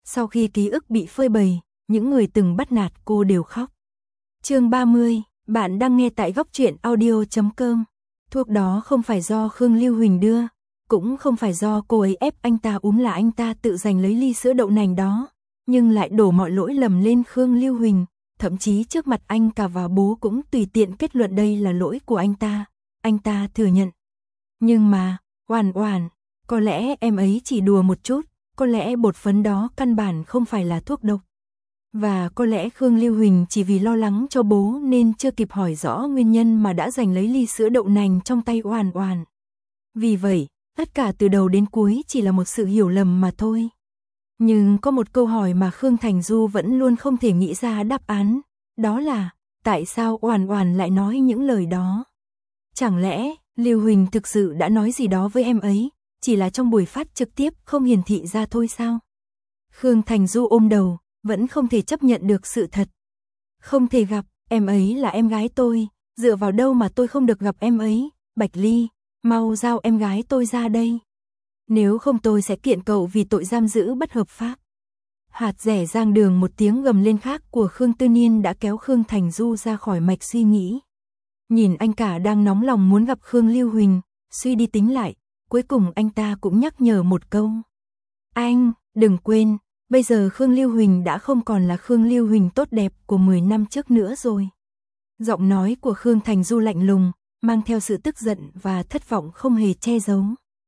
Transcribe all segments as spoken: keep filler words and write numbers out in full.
Sau khi ký ức bị phơi bày, những người từng bắt nạt cô đều khóc. Chương ba mươi, bạn đang nghe tại góc truyện audio chấm com. Thuốc đó không phải do Khương Lưu Huỳnh đưa, cũng không phải do cô ấy ép anh ta uống, là anh ta tự giành lấy ly sữa đậu nành đó, nhưng lại đổ mọi lỗi lầm lên Khương Lưu Huỳnh, thậm chí trước mặt anh cả và bố cũng tùy tiện kết luận đây là lỗi của anh ta. Anh ta thừa nhận. Nhưng mà, Oản Oản, có lẽ em ấy chỉ đùa một chút, có lẽ bột phấn đó căn bản không phải là thuốc độc. Và có lẽ Khương Lưu Huỳnh chỉ vì lo lắng cho bố nên chưa kịp hỏi rõ nguyên nhân mà đã giành lấy ly sữa đậu nành trong tay Oản Oản. Vì vậy, tất cả từ đầu đến cuối chỉ là một sự hiểu lầm mà thôi. Nhưng có một câu hỏi mà Khương Thành Du vẫn luôn không thể nghĩ ra đáp án, đó là tại sao Oản Oản lại nói những lời đó? Chẳng lẽ Lưu Huỳnh thực sự đã nói gì đó với em ấy, chỉ là trong buổi phát trực tiếp không hiển thị ra thôi sao? Khương Thành Du ôm đầu, vẫn không thể chấp nhận được sự thật. Không thể gặp, em ấy là em gái tôi, dựa vào đâu mà tôi không được gặp em ấy? Bạch Ly, mau giao em gái tôi ra đây. Nếu không tôi sẽ kiện cậu vì tội giam giữ bất hợp pháp. Hạt rẻ giang đường, một tiếng gầm lên khác của Khương Tư Niên đã kéo Khương Thành Du ra khỏi mạch suy nghĩ. Nhìn anh cả đang nóng lòng muốn gặp Khương Lưu Huỳnh, suy đi tính lại, cuối cùng anh ta cũng nhắc nhở một câu. Anh, đừng quên, bây giờ Khương Lưu Huỳnh đã không còn là Khương Lưu Huỳnh tốt đẹp của mười năm trước nữa rồi. Giọng nói của Khương Thành Du lạnh lùng, mang theo sự tức giận và thất vọng không hề che giấu.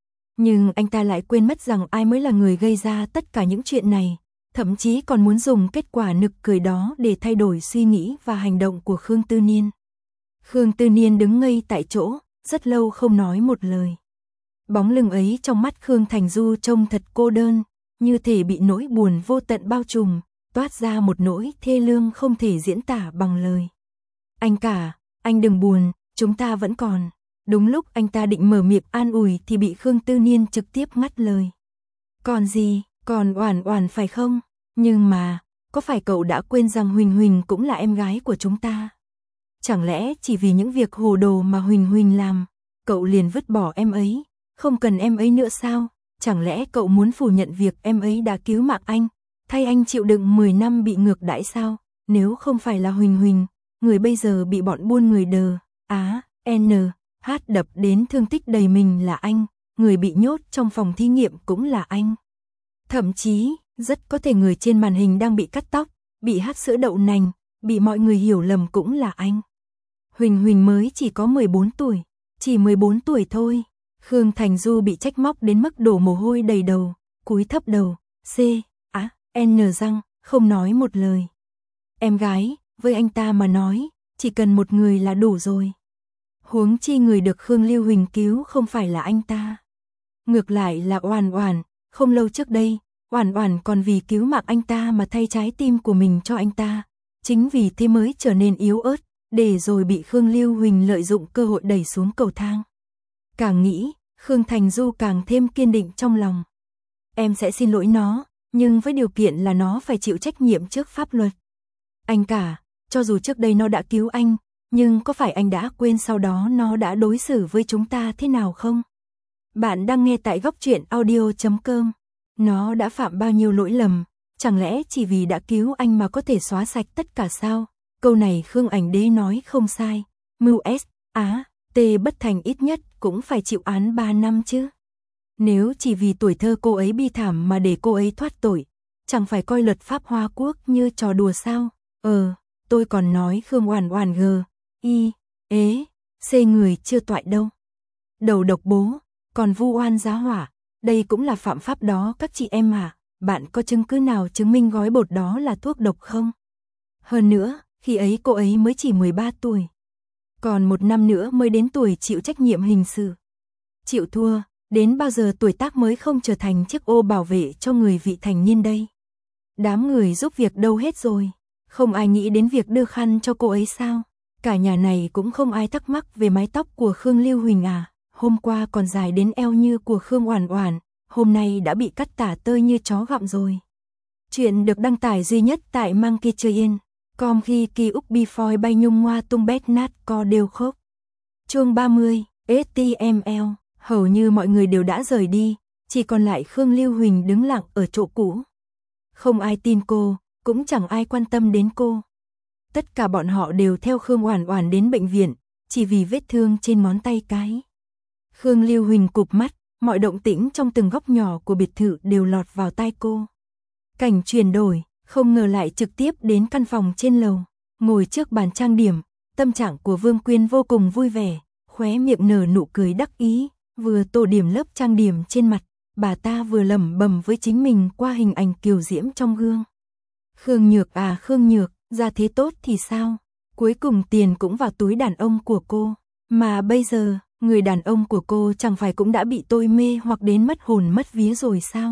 Nhưng anh ta lại quên mất rằng ai mới là người gây ra tất cả những chuyện này, thậm chí còn muốn dùng kết quả nực cười đó để thay đổi suy nghĩ và hành động của Khương Tư Niên. Khương Tư Niên đứng ngây tại chỗ, rất lâu không nói một lời. Bóng lưng ấy trong mắt Khương Thành Du trông thật cô đơn, như thể bị nỗi buồn vô tận bao trùm, toát ra một nỗi thê lương không thể diễn tả bằng lời. Anh cả, anh đừng buồn, chúng ta vẫn còn. Đúng lúc anh ta định mở miệng an ủi thì bị Khương Tư Niên trực tiếp ngắt lời. Còn gì, còn Oản Oản phải không? Nhưng mà, có phải cậu đã quên rằng Huỳnh Huỳnh cũng là em gái của chúng ta? Chẳng lẽ chỉ vì những việc hồ đồ mà Huỳnh Huỳnh làm, cậu liền vứt bỏ em ấy, không cần em ấy nữa sao? Chẳng lẽ cậu muốn phủ nhận việc em ấy đã cứu mạng anh, thay anh chịu đựng mười năm bị ngược đãi sao? Nếu không phải là Huỳnh Huỳnh, người bây giờ bị bọn buôn người đờ, á, n, h đập đến thương tích đầy mình là anh, người bị nhốt trong phòng thí nghiệm cũng là anh. Thậm chí, rất có thể người trên màn hình đang bị cắt tóc, bị hắt sữa đậu nành, bị mọi người hiểu lầm cũng là anh. Huỳnh Huỳnh mới chỉ có mười bốn tuổi, chỉ mười bốn tuổi thôi. Khương Thành Du bị trách móc đến mức đổ mồ hôi đầy đầu, cúi thấp đầu, c, á, n răng, không nói một lời. Em gái, với anh ta mà nói, chỉ cần một người là đủ rồi. Huống chi người được Khương Lưu Huỳnh cứu không phải là anh ta. Ngược lại là Oản Oản, không lâu trước đây, Oản Oản còn vì cứu mạng anh ta mà thay trái tim của mình cho anh ta. Chính vì thế mới trở nên yếu ớt, để rồi bị Khương Lưu Huỳnh lợi dụng cơ hội đẩy xuống cầu thang. Càng nghĩ, Khương Thành Du càng thêm kiên định trong lòng. Em sẽ xin lỗi nó, nhưng với điều kiện là nó phải chịu trách nhiệm trước pháp luật. Anh cả, cho dù trước đây nó đã cứu anh, nhưng có phải anh đã quên sau đó nó đã đối xử với chúng ta thế nào không? Bạn đang nghe tại góc truyện audio chấm com. Nó đã phạm bao nhiêu lỗi lầm, chẳng lẽ chỉ vì đã cứu anh mà có thể xóa sạch tất cả sao? Câu này Khương Ảnh Đế nói không sai. Mưu S, Á, T bất thành ít nhất cũng phải chịu án ba năm chứ. Nếu chỉ vì tuổi thơ cô ấy bi thảm mà để cô ấy thoát tội, chẳng phải coi luật pháp Hoa Quốc như trò đùa sao? Ờ, tôi còn nói Khương Oản Oản g, y, ế, c người chưa toại đâu. Đầu độc bố, còn vu oan giá hỏa, đây cũng là phạm pháp đó các chị em à. Bạn có chứng cứ nào chứng minh gói bột đó là thuốc độc không? Hơn nữa, khi ấy cô ấy mới chỉ mười ba tuổi. Còn một năm nữa mới đến tuổi chịu trách nhiệm hình sự. Chịu thua, đến bao giờ tuổi tác mới không trở thành chiếc ô bảo vệ cho người vị thành niên đây? Đám người giúp việc đâu hết rồi? Không ai nghĩ đến việc đưa khăn cho cô ấy sao? Cả nhà này cũng không ai thắc mắc về mái tóc của Khương Lưu Huỳnh à? Hôm qua còn dài đến eo như của Khương Oản Oản, hôm nay đã bị cắt tả tơi như chó gặm rồi. Chuyện được đăng tải duy nhất tại Monkey Train. Com khi kỳ úc before bay nhung ngoa tung bét nát co đều khốc. Chương ba mươi, ét tê em lờ, hầu như mọi người đều đã rời đi, chỉ còn lại Khương Lưu Huỳnh đứng lặng ở chỗ cũ. Không ai tin cô, cũng chẳng ai quan tâm đến cô. Tất cả bọn họ đều theo Khương Oản Oản đến bệnh viện, chỉ vì vết thương trên ngón tay cái. Khương Lưu Huỳnh cụp mắt, mọi động tĩnh trong từng góc nhỏ của biệt thự đều lọt vào tai cô. Cảnh chuyển đổi, không ngờ lại trực tiếp đến căn phòng trên lầu, ngồi trước bàn trang điểm, tâm trạng của Vương Quyên vô cùng vui vẻ, khóe miệng nở nụ cười đắc ý, vừa tô điểm lớp trang điểm trên mặt, bà ta vừa lẩm bẩm với chính mình qua hình ảnh kiều diễm trong gương. Khương Nhược à Khương Nhược, ra thế tốt thì sao? Cuối cùng tiền cũng vào túi đàn ông của cô, mà bây giờ, người đàn ông của cô chẳng phải cũng đã bị tôi mê hoặc đến mất hồn mất vía rồi sao?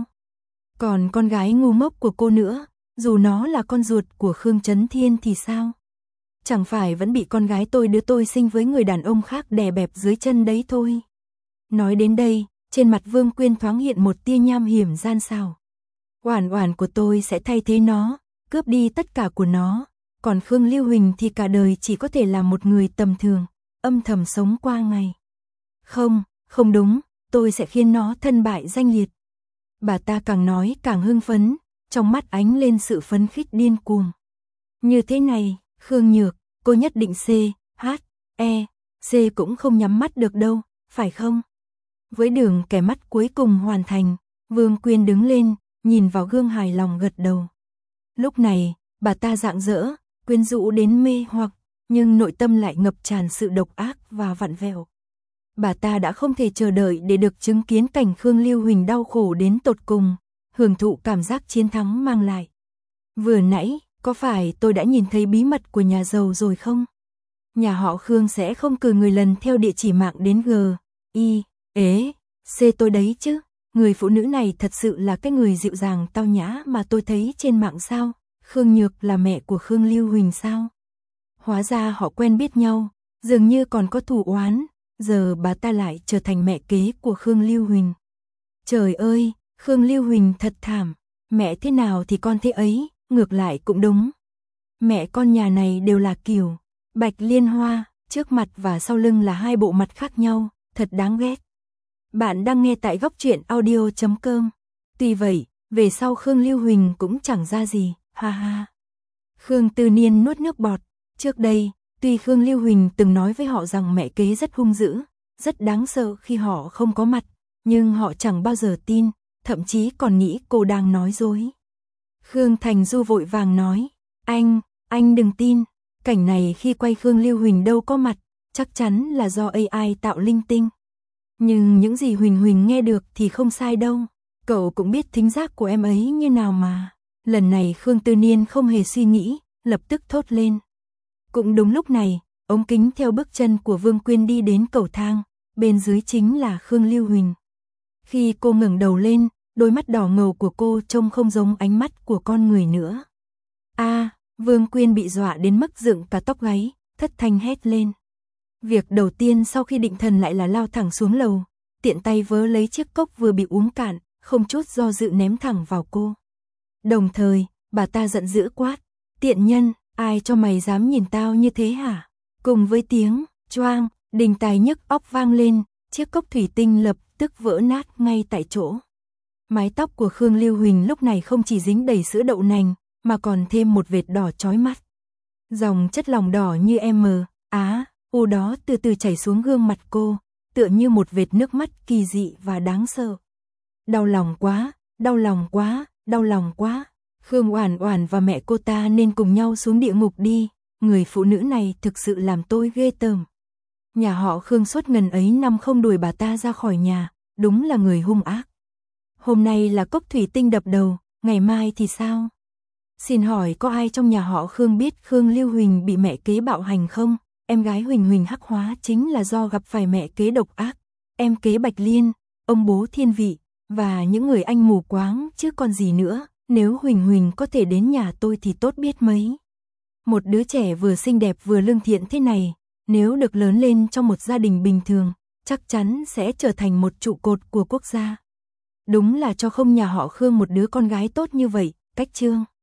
Còn con gái ngu ngốc của cô nữa, dù nó là con ruột của Khương Chấn Thiên thì sao? Chẳng phải vẫn bị con gái tôi đứa tôi sinh với người đàn ông khác đè bẹp dưới chân đấy thôi. Nói đến đây, trên mặt Vương Quyên thoáng hiện một tia nham hiểm gian xảo. Oản Oản của tôi sẽ thay thế nó, cướp đi tất cả của nó, còn Khương Lưu Huỳnh thì cả đời chỉ có thể là một người tầm thường, âm thầm sống qua ngày. Không, không đúng, tôi sẽ khiến nó thân bại danh liệt. Bà ta càng nói càng hưng phấn, trong mắt ánh lên sự phấn khích điên cuồng. Như thế này, Khương Nhược, cô nhất định C, H, E, C cũng không nhắm mắt được đâu, phải không? Với đường kẻ mắt cuối cùng hoàn thành, Vương Quyên đứng lên, nhìn vào gương hài lòng gật đầu. Lúc này, bà ta rạng rỡ, quyến rũ đến mê hoặc, nhưng nội tâm lại ngập tràn sự độc ác và vặn vẹo. Bà ta đã không thể chờ đợi để được chứng kiến cảnh Khương Lưu Huỳnh đau khổ đến tột cùng, hưởng thụ cảm giác chiến thắng mang lại. Vừa nãy, có phải tôi đã nhìn thấy bí mật của nhà giàu rồi không? Nhà họ Khương sẽ không cử người lần theo địa chỉ mạng đến G, I, ế, C tôi đấy chứ. Người phụ nữ này thật sự là cái người dịu dàng tao nhã mà tôi thấy trên mạng sao? Khương Nhược là mẹ của Khương Lưu Huỳnh sao? Hóa ra họ quen biết nhau, dường như còn có thù oán, giờ bà ta lại trở thành mẹ kế của Khương Lưu Huỳnh. Trời ơi, Khương Lưu Huỳnh thật thảm, mẹ thế nào thì con thế ấy, ngược lại cũng đúng. Mẹ con nhà này đều là kiểu bạch liên hoa, trước mặt và sau lưng là hai bộ mặt khác nhau, thật đáng ghét. Bạn đang nghe tại góc truyện audio chấm com. Tuy vậy, về sau Khương Lưu Huỳnh cũng chẳng ra gì, ha ha. Khương Tư Niên nuốt nước bọt, trước đây, tuy Khương Lưu Huỳnh từng nói với họ rằng mẹ kế rất hung dữ, rất đáng sợ khi họ không có mặt, nhưng họ chẳng bao giờ tin, thậm chí còn nghĩ cô đang nói dối. Khương Thành Du vội vàng nói, anh, anh đừng tin, cảnh này khi quay Khương Lưu Huỳnh đâu có mặt, chắc chắn là do a i tạo linh tinh. Nhưng những gì Huỳnh Huỳnh nghe được thì không sai đâu, cậu cũng biết thính giác của em ấy như nào mà. Lần này Khương Tư Niên không hề suy nghĩ, lập tức thốt lên. Cũng đúng lúc này, ống kính theo bước chân của Vương Quyên đi đến cầu thang, bên dưới chính là Khương Lưu Huỳnh. Khi cô ngẩng đầu lên, đôi mắt đỏ ngầu của cô trông không giống ánh mắt của con người nữa. A, à, Vương Quyên bị dọa đến mức dựng cả tóc gáy, thất thanh hét lên. Việc đầu tiên sau khi định thần lại là lao thẳng xuống lầu, tiện tay vớ lấy chiếc cốc vừa bị uống cạn, không chút do dự ném thẳng vào cô. Đồng thời, bà ta giận dữ quát, tiện nhân, ai cho mày dám nhìn tao như thế hả? Cùng với tiếng, choang, đình tài nhức óc vang lên, chiếc cốc thủy tinh lập tức vỡ nát ngay tại chỗ. Mái tóc của Khương Lưu Huỳnh lúc này không chỉ dính đầy sữa đậu nành, mà còn thêm một vệt đỏ chói mắt. Dòng chất lỏng đỏ như M, Á, U đó từ từ chảy xuống gương mặt cô, tựa như một vệt nước mắt kỳ dị và đáng sợ. Đau lòng quá, đau lòng quá, đau lòng quá. Khương Oản Oản và mẹ cô ta nên cùng nhau xuống địa ngục đi, người phụ nữ này thực sự làm tôi ghê tởm. Nhà họ Khương suốt ngần ấy năm không đuổi bà ta ra khỏi nhà, đúng là người hung ác. Hôm nay là cốc thủy tinh đập đầu, ngày mai thì sao? Xin hỏi có ai trong nhà họ Khương biết Khương Lưu Huỳnh bị mẹ kế bạo hành không? Em gái Huỳnh Huỳnh hắc hóa chính là do gặp phải mẹ kế độc ác, em kế Bạch Liên, ông bố Thiên Vị, và những người anh mù quáng chứ còn gì nữa. Nếu Huỳnh Huỳnh có thể đến nhà tôi thì tốt biết mấy. Một đứa trẻ vừa xinh đẹp vừa lương thiện thế này, nếu được lớn lên trong một gia đình bình thường, chắc chắn sẽ trở thành một trụ cột của quốc gia. Đúng là cho không nhà họ Khương một đứa con gái tốt như vậy, cách trương.